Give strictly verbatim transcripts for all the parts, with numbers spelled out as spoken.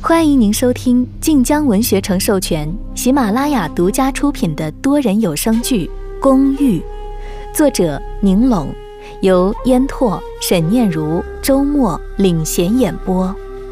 欢迎您收听晋江文学城授权、喜马拉雅独家出品的多人有声剧《公寓》，作者宁拢，由烟拓、沈念如、周末领衔演播。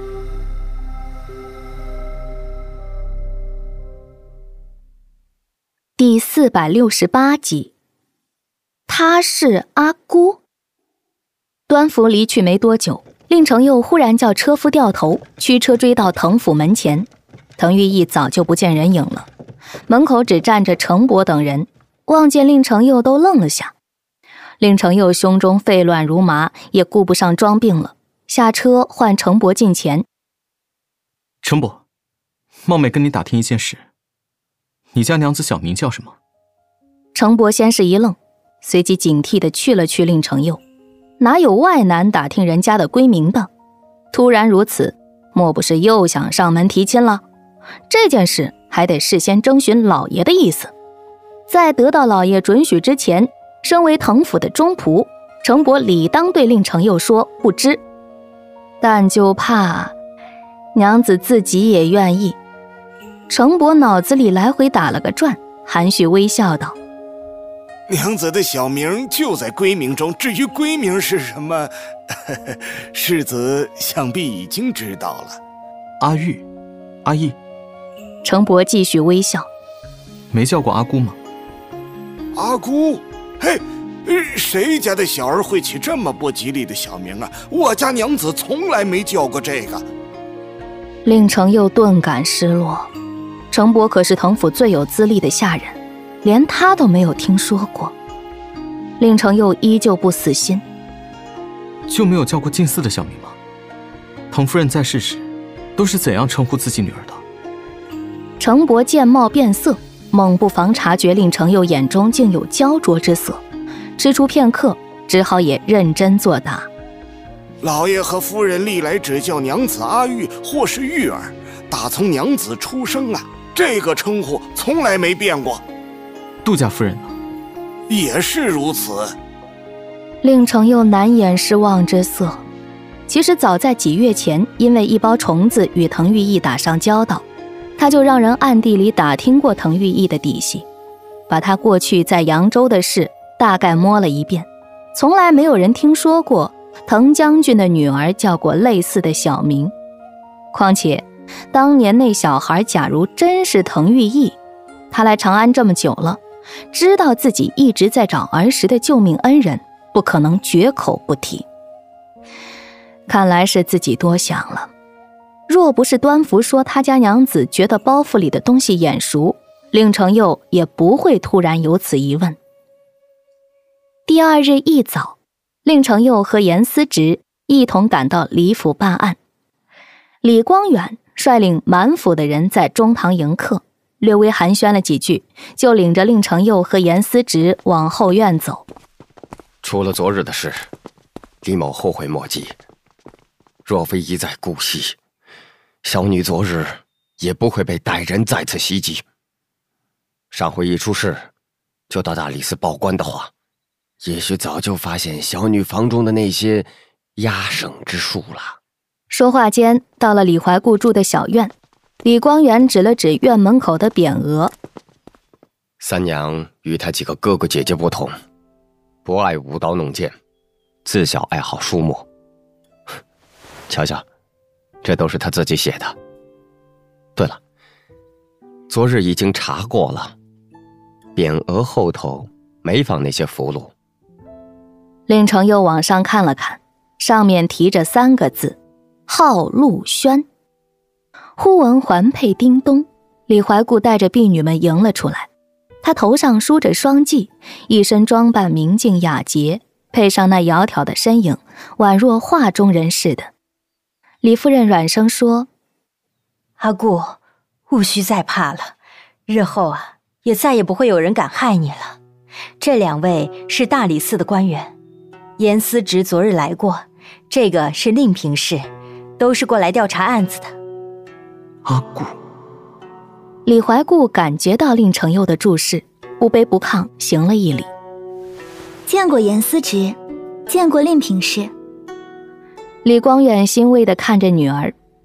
第四百六十八集，他是阿姑。端福离去没多久，令程佑忽然叫车夫掉头，驱车追到滕府门前。滕玉义早就不见人影了，门口只站着程伯等人，望见令程佑都愣了下。令程佑胸中沸乱如麻，也顾不上装病了，下车唤程伯近前。 程伯，冒昧跟你打听一件事，你家娘子小名叫什么？ 程伯先是一愣，随即警惕地去了去令程佑，哪有外男打听人家的闺名的？突然如此，莫不是又想上门提亲了？这件事还得事先征询老爷的意思。在得到老爷准许之前，身为滕府的中仆，程伯理当对令程佑说不知，但就怕娘子自己也愿意。程伯脑子里来回打了个转，含蓄微笑道： 娘子的小名就在闺名中，至于闺名是什么，世子想必已经知道了。 阿玉，阿义。 程伯继续微笑。 没叫过阿姑吗？ 阿姑？嘿，谁家的小儿会起这么不吉利的小名啊？我家娘子从来没叫过这个。 令程佑顿感失落，程伯可是滕府最有资历的下人，连他都没有听说过。令程佑依旧不死心。 就没有叫过近似的小名吗？滕夫人在世时都是怎样称呼自己女儿的？ 程伯见貌变色，猛不防察觉令程佑眼中竟有焦灼之色，吃出片刻，只好也认真作答。 老爷和夫人历来只叫娘子阿玉或是玉儿，打从娘子出生啊，这个称呼从来没变过。 杜家夫人呢？ 也是如此。 令程佑难掩失望之色。其实早在几月前，因为一包虫子与滕玉义打上交道，他就让人暗地里打听过滕玉义的底细，把他过去在扬州的事大概摸了一遍，从来没有人听说过滕将军的女儿叫过类似的小名。况且当年那小孩假如真是滕玉义，他来长安这么久了，知道自己一直在找儿时的救命恩人，不可能绝口不提。看来是自己多想了，若不是端福说他家娘子觉得包袱里的东西眼熟，令程佑也不会突然有此疑问。第二日一早，令程佑和严思直一同赶到李府办案。李光远率领满府的人在中堂迎客，略微寒暄了几句，就领着令程佑和严思直往后院走。 除了昨日的事，李某后悔莫及。若非一在故隙，小女昨日也不会被歹人再次袭击。上回一出事就到大理寺报官的话，也许早就发现小女房中的那些压省之术了。 说话间，到了李怀固住的小院，李光远指了指院门口的匾额。 三娘与她几个哥哥姐姐不同，不爱舞刀弄剑，自小爱好书墨。瞧瞧，这都是他自己写的。对了，昨日已经查过了，匾额后头没放那些符箓。 令程佑往上看了看，上面提着三个字：号陆轩。忽闻环佩叮咚，李怀固带着婢女们迎了出来。他头上梳着双髻，一身装扮明净雅洁，配上那窈窕的身影，宛若画中人似的。李夫人软声说： 阿姑，勿需再怕了，日后啊，也再也不会有人敢害你了。这两位是大理寺的官员，严思直昨日来过，这个是令平氏，都是过来调查案子的。 阿姑。 李怀固感觉到令程佑的注视，不卑不亢行了一礼。 见过严思直，见过令平氏。 李光远欣慰地看着女儿，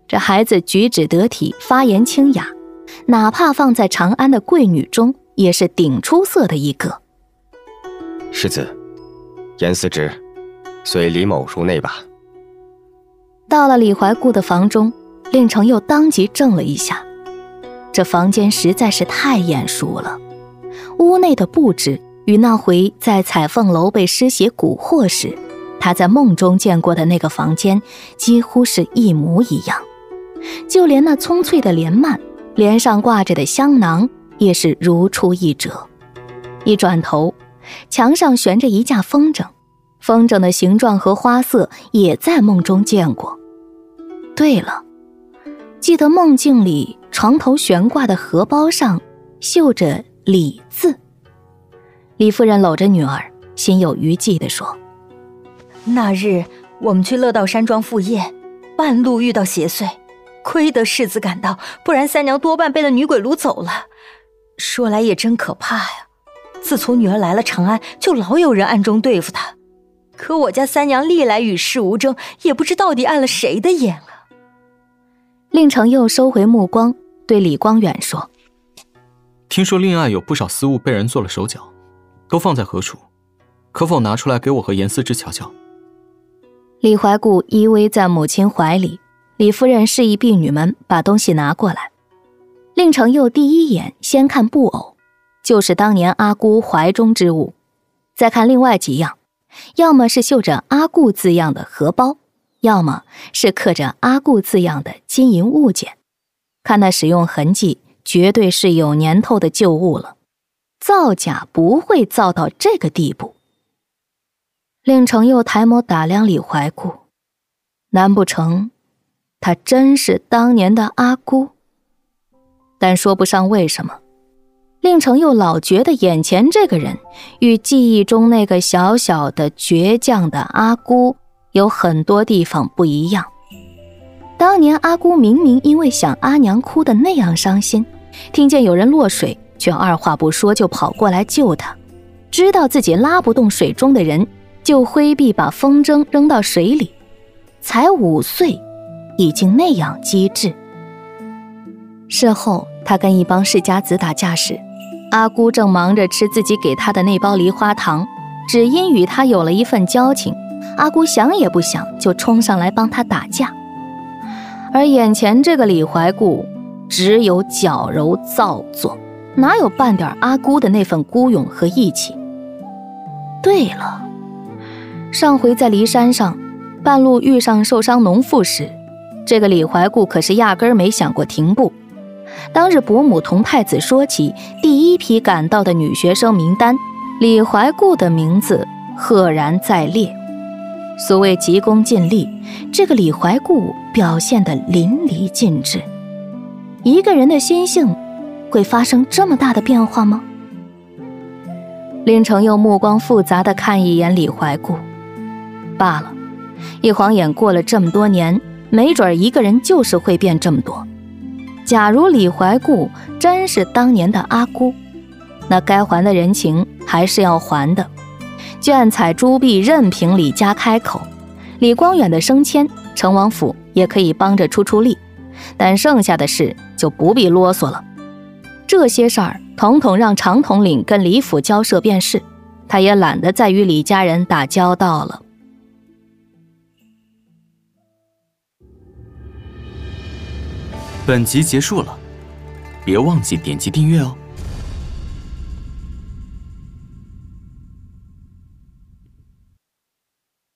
这孩子举止得体，发言清雅，哪怕放在长安的贵女中，也是顶出色的一个。 世子，严思直，随李某入内吧。 到了李怀固的房中，令程又当即怔了一下，这房间实在是太眼熟了，屋内的布置与那回在彩凤楼被尸血蛊惑时，他在梦中见过的那个房间几乎是一模一样，就连那葱翠的帘幔，帘上挂着的香囊也是如出一辙。一转头，墙上悬着一架风筝，风筝的形状和花色也在梦中见过。对了，记得梦境里床头悬挂的荷包上绣着李字。李夫人搂着女儿，心有余悸地说： 那日我们去乐道山庄赴宴，半路遇到邪祟，亏得世子赶到，不然三娘多半被那女鬼掳走了。说来也真可怕呀，自从女儿来了长安，就老有人暗中对付她，可我家三娘历来与世无争，也不知到底碍了谁的眼啊。 令程又收回目光，对李光远说： 听说令爱有不少私物被人做了手脚，都放在何处？可否拿出来给我和严思之瞧瞧？ 李怀固依偎在母亲怀里，李夫人示意婢女们把东西拿过来。令程又第一眼先看布偶，就是当年阿姑怀中之物，再看另外几样，要么是绣着阿固字样的荷包，要么是刻着阿固字样的金银物件。看那使用痕迹，绝对是有年头的旧物了，造假不会造到这个地步。令程又抬眸打量李怀固，难不成他真是当年的阿姑？但说不上为什么，令程又老觉得眼前这个人与记忆中那个小小的倔强的阿姑有很多地方不一样。当年阿姑明明因为想阿娘哭得那样伤心，听见有人落水，却二话不说就跑过来救她，知道自己拉不动水中的人，就挥臂把风筝扔到水里。才五岁，已经那样机智。事后他跟一帮世家子打架时，阿姑正忙着吃自己给他的那包梨花糖，只因与他有了一份交情，阿姑想也不想就冲上来帮他打架。而眼前这个李怀固只有矫揉造作，哪有半点阿姑的那份孤勇和义气？对了，上回在骊山上半路遇上受伤农妇时，这个李怀固可是压根儿没想过停步。当日伯母同太子说起第一批赶到的女学生名单，李怀固的名字赫然在列。所谓急功近利，这个李怀固表现得淋漓尽致。一个人的心性会发生这么大的变化吗？令程又目光复杂地看一眼李怀固，罢了，一晃眼过了这么多年，没准一个人就是会变这么多。假如李怀固真是当年的阿姑，那该还的人情还是要还的。绢彩珠碧任凭李家开口，李光远的升迁，成王府也可以帮着出出力，但剩下的事就不必啰嗦了。这些事儿统统让常统领跟李府交涉便是，他也懒得再与李家人打交道了。 本集结束了，别忘记点击订阅哦。